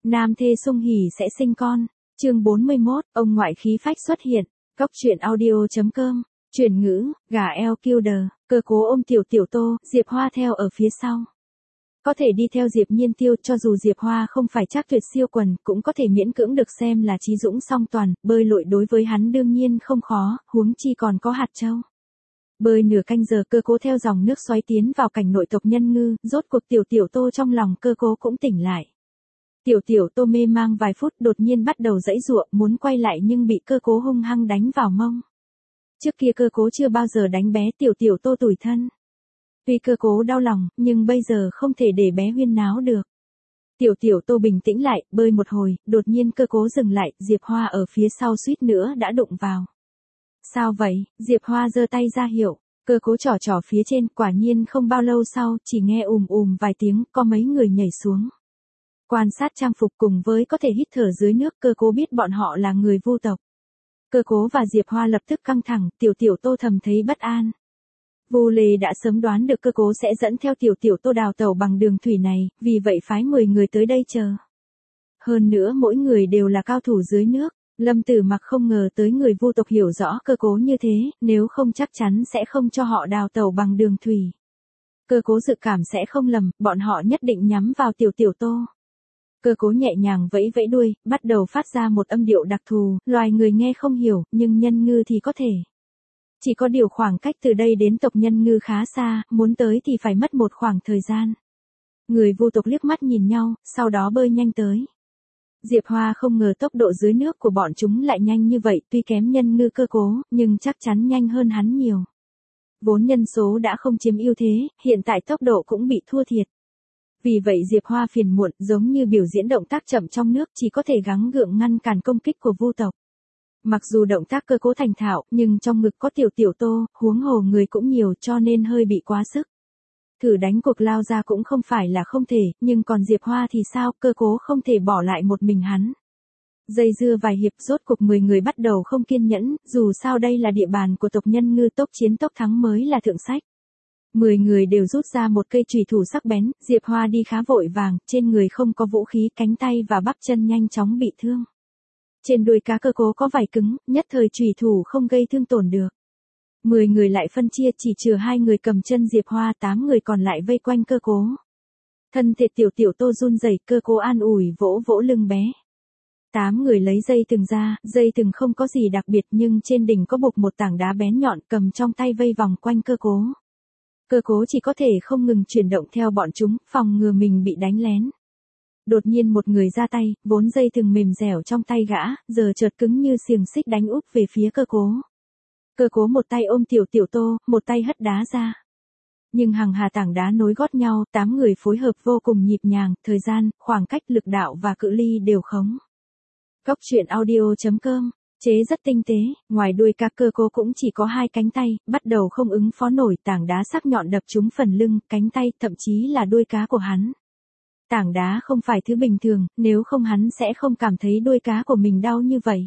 Nam thê sung hỉ sẽ sinh con. Chương 41, ông ngoại khí phách xuất hiện. Cốc truyện audio.com. Chuyển ngữ, gà eo killer, cơ cố ôm tiểu tiểu Tô, Diệp Hoa theo ở phía sau. Có thể đi theo Diệp Nhiên Tiêu, cho dù Diệp Hoa không phải chắc tuyệt siêu quần, cũng có thể miễn cưỡng được xem là trí dũng song toàn, bơi lội đối với hắn đương nhiên không khó, huống chi còn có hạt châu. Bơi nửa canh giờ, cơ cố theo dòng nước xoáy tiến vào cảnh nội tộc Nhân Ngư, rốt cuộc tiểu tiểu Tô trong lòng cơ cố cũng tỉnh lại. Tiểu tiểu Tô mê mang vài phút, đột nhiên bắt đầu giãy giụa, muốn quay lại nhưng bị cơ cố hung hăng đánh vào mông. Trước kia cơ cố chưa bao giờ đánh bé tiểu tiểu Tô tủi thân. Tuy cơ cố đau lòng, nhưng bây giờ không thể để bé huyên náo được. Tiểu tiểu Tô bình tĩnh lại, bơi một hồi, đột nhiên cơ cố dừng lại, Diệp Hoa ở phía sau suýt nữa đã đụng vào. Sao vậy? Diệp Hoa giơ tay ra hiệu, cơ cố trỏ trỏ phía trên, quả nhiên không bao lâu sau, chỉ nghe vài tiếng, có mấy người nhảy xuống. Quan sát trang phục cùng với có thể hít thở dưới nước, cơ cố biết bọn họ là người Vu tộc. Cơ cố và Diệp Hoa lập tức căng thẳng, tiểu tiểu Tô thầm thấy bất an. Vu Lê đã sớm đoán được cơ cố sẽ dẫn theo tiểu tiểu Tô đào tẩu bằng đường thủy này, vì vậy phái 10 người tới đây chờ. Hơn nữa mỗi người đều là cao thủ dưới nước, Lâm Tử Mặc không ngờ tới người Vu tộc hiểu rõ cơ cố như thế, nếu không chắc chắn sẽ không cho họ đào tẩu bằng đường thủy. Cơ cố dự cảm sẽ không lầm, bọn họ nhất định nhắm vào tiểu tiểu Tô. Cơ cố nhẹ nhàng vẫy vẫy đuôi, bắt đầu phát ra một âm điệu đặc thù, loài người nghe không hiểu, nhưng nhân ngư thì có thể. Chỉ có điều khoảng cách từ đây đến tộc Nhân Ngư khá xa, muốn tới thì phải mất một khoảng thời gian. Người Vu tộc liếc mắt nhìn nhau, sau đó bơi nhanh tới. Diệp Hoa không ngờ tốc độ dưới nước của bọn chúng lại nhanh như vậy, tuy kém Nhân Ngư cơ cố, nhưng chắc chắn nhanh hơn hắn nhiều. Vốn nhân số đã không chiếm ưu thế, hiện tại tốc độ cũng bị thua thiệt. Vì vậy Diệp Hoa phiền muộn, giống như biểu diễn động tác chậm trong nước, chỉ có thể gắng gượng ngăn cản công kích của Vu tộc. Mặc dù động tác cơ cố thành thạo, nhưng trong ngực có tiểu tiểu Tô, huống hồ người cũng nhiều cho nên hơi bị quá sức. Thử đánh cuộc lao ra cũng không phải là không thể, nhưng còn Diệp Hoa thì sao, cơ cố không thể bỏ lại một mình hắn. Dây dưa vài hiệp, rốt cuộc 10 người bắt đầu không kiên nhẫn, dù sao đây là địa bàn của tộc Nhân Ngư, tốc chiến tốc thắng mới là thượng sách. 10 người đều rút ra một cây chùy thủ sắc bén, Diệp Hoa đi khá vội vàng, trên người không có vũ khí, cánh tay và bắp chân nhanh chóng bị thương. Trên đuôi cá cơ cố có vảy cứng, nhất thời chùy thủ không gây thương tổn được. 10 người lại phân chia, chỉ trừ 2 người cầm chân Diệp Hoa, 8 người còn lại vây quanh cơ cố. Thân thể tiểu tiểu Tô run rẩy, cơ cố an ủi vỗ vỗ lưng bé. 8 người lấy dây thừng ra, dây thừng không có gì đặc biệt nhưng trên đỉnh có buộc một tảng đá bén nhọn, cầm trong tay vây vòng quanh cơ cố. Cơ cố chỉ có thể không ngừng chuyển động theo bọn chúng, phòng ngừa mình bị đánh lén. Đột nhiên một người ra tay, vốn dây thừng mềm dẻo trong tay gã, giờ chợt cứng như xiềng xích đánh úp về phía cơ cố. Cơ cố một tay ôm tiểu tiểu Tô, một tay hất đá ra. Nhưng hàng hà tảng đá nối gót nhau, 8 người phối hợp vô cùng nhịp nhàng, thời gian, khoảng cách, lực đạo và cự ly đều khống. Cốc truyện audio.com. Chế rất tinh tế, ngoài đuôi cá cơ cố cũng chỉ có 2 cánh tay, bắt đầu không ứng phó nổi, tảng đá sắc nhọn đập trúng phần lưng, cánh tay, thậm chí là đuôi cá của hắn. Tảng đá không phải thứ bình thường, nếu không hắn sẽ không cảm thấy đuôi cá của mình đau như vậy.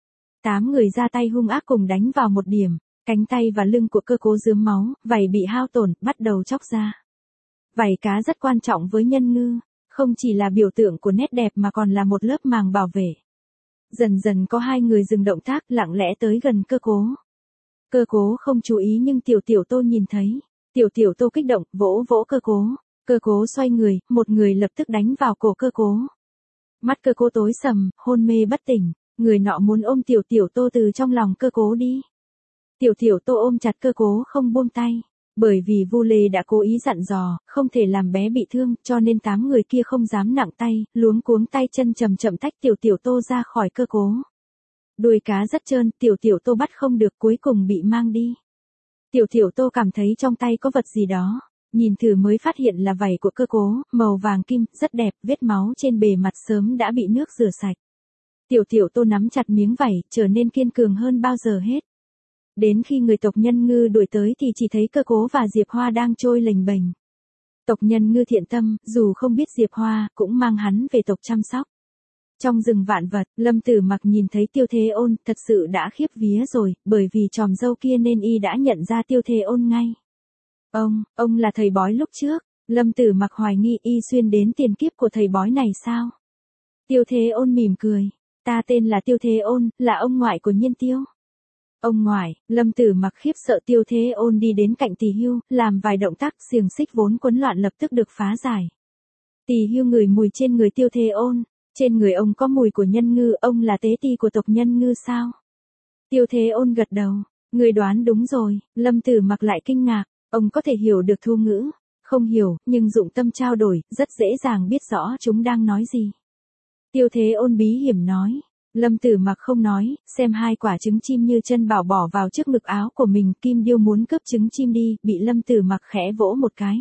8 người ra tay hung ác cùng đánh vào một điểm, cánh tay và lưng của cơ cố rướm máu, vảy bị hao tổn, bắt đầu chóc ra. Vảy cá rất quan trọng với Nhân Ngư, không chỉ là biểu tượng của nét đẹp mà còn là một lớp màng bảo vệ. Dần dần có 2 người dừng động tác, lặng lẽ tới gần cơ cố. Cơ cố không chú ý nhưng tiểu tiểu Tô nhìn thấy. Tiểu tiểu Tô kích động, vỗ vỗ cơ cố. Cơ cố xoay người, một người lập tức đánh vào cổ cơ cố. Mắt cơ cố tối sầm, hôn mê bất tỉnh. Người nọ muốn ôm tiểu tiểu Tô từ trong lòng cơ cố đi. Tiểu tiểu Tô ôm chặt cơ cố không buông tay. Bởi vì Vu Lê đã cố ý dặn dò, không thể làm bé bị thương, cho nên 8 người kia không dám nặng tay, luống cuống tay chân chậm chậm tách tiểu tiểu Tô ra khỏi cơ cố. Đuôi cá rất trơn, tiểu tiểu Tô bắt không được, cuối cùng bị mang đi. Tiểu tiểu Tô cảm thấy trong tay có vật gì đó, nhìn thử mới phát hiện là vảy của cơ cố, màu vàng kim, rất đẹp, vết máu trên bề mặt sớm đã bị nước rửa sạch. Tiểu tiểu Tô nắm chặt miếng vảy, trở nên kiên cường hơn bao giờ hết. Đến khi người tộc Nhân Ngư đuổi tới thì chỉ thấy cơ cố và Diệp Hoa đang trôi lềnh bềnh. Tộc Nhân Ngư thiện tâm, dù không biết Diệp Hoa, cũng mang hắn về tộc chăm sóc. Trong rừng vạn vật, Lâm Tử Mặc nhìn thấy Tiêu Thế Ôn, thật sự đã khiếp vía rồi, bởi vì tròm râu kia nên y đã nhận ra Tiêu Thế Ôn ngay. Ông là thầy bói lúc trước. Lâm Tử Mặc hoài nghi y xuyên đến tiền kiếp của thầy bói này sao? Tiêu Thế Ôn mỉm cười. Ta tên là Tiêu Thế Ôn, là ông ngoại của Nhiên Tiêu. Ông ngoại, Lâm Tử Mặc khiếp sợ. Tiêu Thế Ôn đi đến cạnh Tỷ Hưu, làm vài động tác, xiềng xích vốn quấn loạn lập tức được phá giải. Tỷ Hưu ngửi mùi trên người Tiêu Thế Ôn, trên người ông có mùi của nhân ngư, ông là tế ti của tộc nhân ngư sao? Tiêu Thế Ôn gật đầu, người đoán đúng rồi. Lâm Tử Mặc lại kinh ngạc, ông có thể hiểu được thu ngữ, không hiểu, nhưng dụng tâm trao đổi, rất dễ dàng biết rõ chúng đang nói gì. Tiêu Thế Ôn bí hiểm nói. Lâm Tử Mặc không nói, xem hai quả trứng chim như chân bảo bỏ vào trước ngực áo của mình. Kim Điêu muốn cướp trứng chim đi, bị Lâm Tử Mặc khẽ vỗ một cái.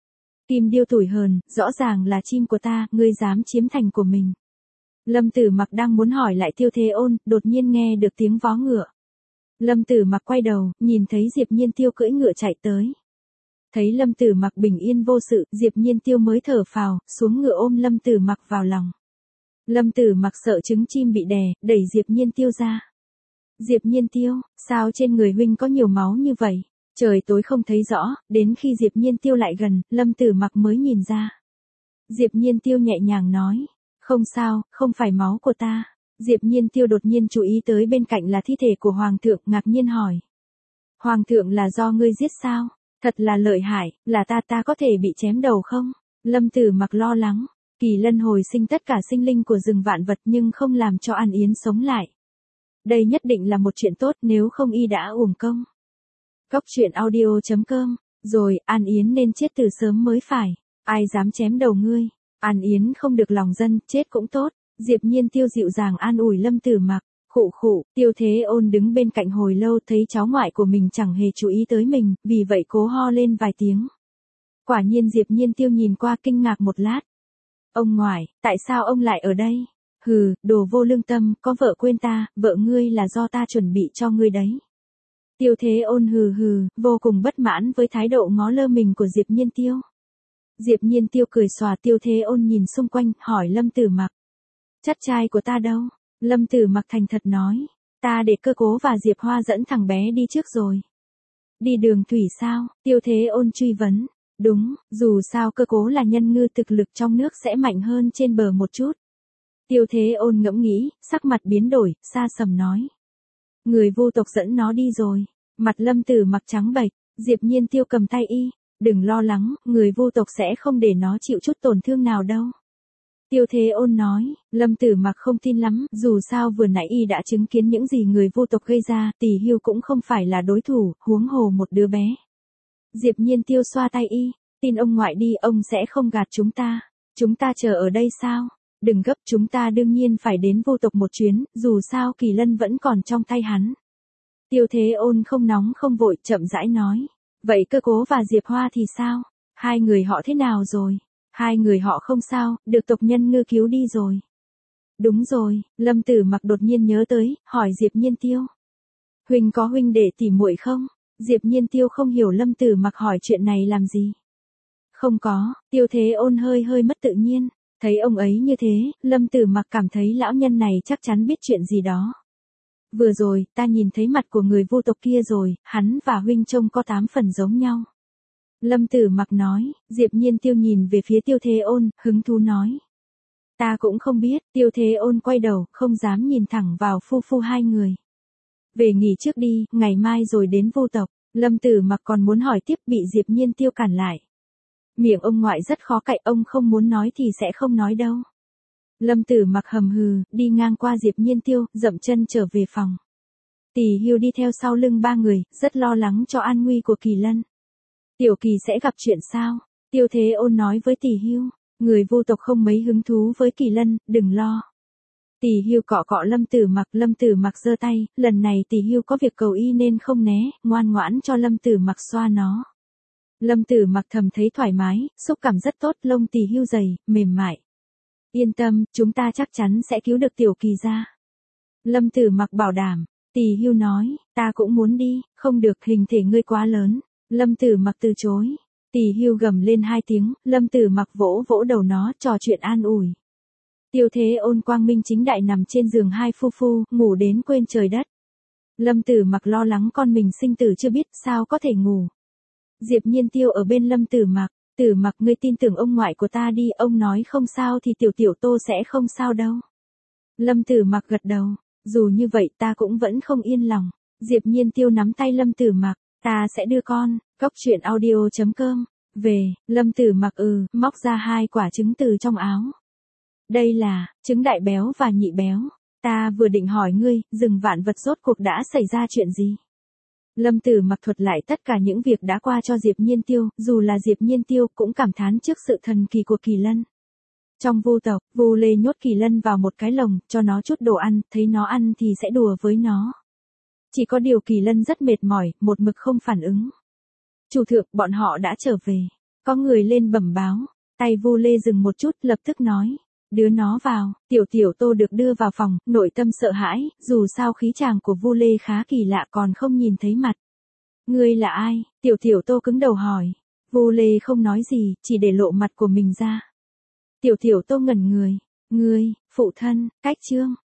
Kim Điêu tủi hờn, rõ ràng là chim của ta, ngươi dám chiếm thành của mình. Lâm Tử Mặc đang muốn hỏi lại Tiêu Thế Ôn, đột nhiên nghe được tiếng vó ngựa. Lâm Tử Mặc quay đầu, nhìn thấy Diệp Nhiên Tiêu cưỡi ngựa chạy tới. Thấy Lâm Tử Mặc bình yên vô sự, Diệp Nhiên Tiêu mới thở phào, xuống ngựa ôm Lâm Tử Mặc vào lòng. Lâm Tử Mặc sợ trứng chim bị đè, đẩy Diệp Nhiên Tiêu ra. Diệp Nhiên Tiêu, sao trên người huynh có nhiều máu như vậy? Trời tối không thấy rõ, đến khi Diệp Nhiên Tiêu lại gần, Lâm Tử Mặc mới nhìn ra. Diệp Nhiên Tiêu nhẹ nhàng nói, không sao, không phải máu của ta. Diệp Nhiên Tiêu đột nhiên chú ý tới bên cạnh là thi thể của Hoàng thượng, ngạc nhiên hỏi. Hoàng thượng là do ngươi giết sao? Thật là lợi hại, là ta có thể bị chém đầu không? Lâm Tử Mặc lo lắng. Kỳ lân hồi sinh tất cả sinh linh của rừng vạn vật nhưng không làm cho An Yến sống lại. Đây nhất định là một chuyện tốt, nếu không y đã uổng công. Cốc truyện audio.com, rồi, An Yến nên chết từ sớm mới phải. Ai dám chém đầu ngươi? An Yến không được lòng dân, chết cũng tốt. Diệp Nhiên Tiêu dịu dàng an ủi Lâm Tử Mặc. Khụ khụ, Tiêu Thế Ôn đứng bên cạnh hồi lâu thấy cháu ngoại của mình chẳng hề chú ý tới mình, vì vậy cố ho lên vài tiếng. Quả nhiên Diệp Nhiên Tiêu nhìn qua kinh ngạc một lát. Ông ngoại, tại sao ông lại ở đây? Hừ, đồ vô lương tâm, có vợ quên ta, vợ ngươi là do ta chuẩn bị cho ngươi đấy. Tiêu Thế Ôn hừ hừ, vô cùng bất mãn với thái độ ngó lơ mình của Diệp Nhiên Tiêu. Diệp Nhiên Tiêu cười xòa. Tiêu Thế Ôn nhìn xung quanh, hỏi Lâm Tử Mặc. Chắt trai của ta đâu? Lâm Tử Mặc thành thật nói. Ta để Cơ Cố và Diệp Hoa dẫn thằng bé đi trước rồi. Đi đường thủy sao? Tiêu Thế Ôn truy vấn. Đúng, dù sao Cơ Cố là nhân ngư, thực lực trong nước sẽ mạnh hơn trên bờ một chút. Tiêu Thế Ôn ngẫm nghĩ, sắc mặt biến đổi, xa sầm nói. Người vô tộc dẫn nó đi rồi. Mặt Lâm Tử Mặc trắng bệch. Diệp Nhiên Tiêu cầm tay y. Đừng lo lắng, người vô tộc sẽ không để nó chịu chút tổn thương nào đâu. Tiêu Thế Ôn nói. Lâm Tử Mặc không tin lắm, dù sao vừa nãy y đã chứng kiến những gì người vô tộc gây ra, Tỷ Hưu cũng không phải là đối thủ, huống hồ một đứa bé. Diệp Nhiên Tiêu xoa tay y. Tin ông ngoại đi, ông sẽ không gạt chúng ta. Chúng ta chờ ở đây sao? Đừng gấp, chúng ta đương nhiên phải đến vô tộc một chuyến, dù sao Kỳ Lân vẫn còn trong tay hắn. Tiêu Thế Ôn không nóng không vội, chậm rãi nói. Vậy Cơ Cố và Diệp Hoa thì sao? Hai người họ thế nào rồi? Hai người họ không sao, được tộc nhân ngư cứu đi rồi. Đúng rồi, Lâm Tử Mặc đột nhiên nhớ tới, hỏi Diệp Nhiên Tiêu. Huynh có huynh đệ tỉ muội không? Diệp Nhiên Tiêu không hiểu Lâm Tử Mặc hỏi chuyện này làm gì. Không có. Tiêu Thế Ôn hơi mất tự nhiên. Thấy ông ấy như thế, Lâm Tử Mặc cảm thấy lão nhân này chắc chắn biết chuyện gì đó. Vừa rồi, ta nhìn thấy mặt của người vô tộc kia rồi, hắn và huynh trông có 8 phần giống nhau. Lâm Tử Mặc nói. Diệp Nhiên Tiêu nhìn về phía Tiêu Thế Ôn, hứng thú nói. Ta cũng không biết. Tiêu Thế Ôn quay đầu, không dám nhìn thẳng vào phu phu hai người. Về nghỉ trước đi, ngày mai rồi đến vô tộc. Lâm Tử Mặc còn muốn hỏi tiếp, bị Diệp Nhiên Tiêu cản lại. Miệng ông ngoại rất khó cạy, ông không muốn nói thì sẽ không nói đâu. Lâm Tử Mặc hầm hừ, đi ngang qua Diệp Nhiên Tiêu, dậm chân trở về phòng. Tỷ Hưu đi theo sau lưng ba người, rất lo lắng cho an nguy của Kỳ Lân. Tiểu Kỳ sẽ gặp chuyện sao? Tiêu Thế Ôn nói với Tỷ Hưu. Người vô tộc không mấy hứng thú với Kỳ Lân, đừng lo. Tỷ Hưu cọ cọ Lâm Tử Mặc giơ tay, lần này Tỷ Hưu có việc cầu y nên không né, ngoan ngoãn cho Lâm Tử Mặc xoa nó. Lâm Tử Mặc thầm thấy thoải mái, xúc cảm rất tốt, lông Tỷ Hưu dày, mềm mại. Yên tâm, chúng ta chắc chắn sẽ cứu được Tiểu Kỳ ra. Lâm Tử Mặc bảo đảm. Tỷ Hưu nói, ta cũng muốn đi, không được, hình thể ngươi quá lớn. Lâm Tử Mặc từ chối. Tỷ Hưu gầm lên 2 tiếng, Lâm Tử Mặc vỗ vỗ đầu nó, trò chuyện an ủi. Tiêu Thế Ôn quang minh chính đại nằm trên giường hai phu phu, ngủ đến quên trời đất. Lâm Tử Mặc lo lắng con mình sinh tử chưa biết sao có thể ngủ. Diệp Nhiên Tiêu ở bên Lâm Tử Mặc, Tử Mặc, ngươi tin tưởng ông ngoại của ta đi, ông nói không sao thì tiểu tiểu Tô sẽ không sao đâu. Lâm Tử Mặc gật đầu, dù như vậy ta cũng vẫn không yên lòng. Diệp Nhiên Tiêu nắm tay Lâm Tử Mặc, ta sẽ đưa con, Cốc Truyện Audio.com. Về, Lâm Tử Mặc móc ra 2 quả trứng từ trong áo. Đây là, trứng đại béo và nhị béo. Ta vừa định hỏi ngươi, rừng vạn vật rốt cuộc đã xảy ra chuyện gì? Lâm Tử Mặc thuật lại tất cả những việc đã qua cho Diệp Nhiên Tiêu, dù là Diệp Nhiên Tiêu cũng cảm thán trước sự thần kỳ của kỳ lân. Trong Vu tộc, Vu Lê nhốt kỳ lân vào một cái lồng, cho nó chút đồ ăn, thấy nó ăn thì sẽ đùa với nó. Chỉ có điều kỳ lân rất mệt mỏi, một mực không phản ứng. Chủ thượng, bọn họ đã trở về. Có người lên bẩm báo, tay Vu Lê dừng một chút, lập tức nói. Đưa nó vào, tiểu tiểu Tô được đưa vào phòng, nội tâm sợ hãi, dù sao khí chàng của Vu Lê khá kỳ lạ còn không nhìn thấy mặt. Ngươi là ai? Tiểu tiểu Tô cứng đầu hỏi. Vu Lê không nói gì, chỉ để lộ mặt của mình ra. Tiểu tiểu Tô ngẩn người. Ngươi, phụ thân, Cách Chương.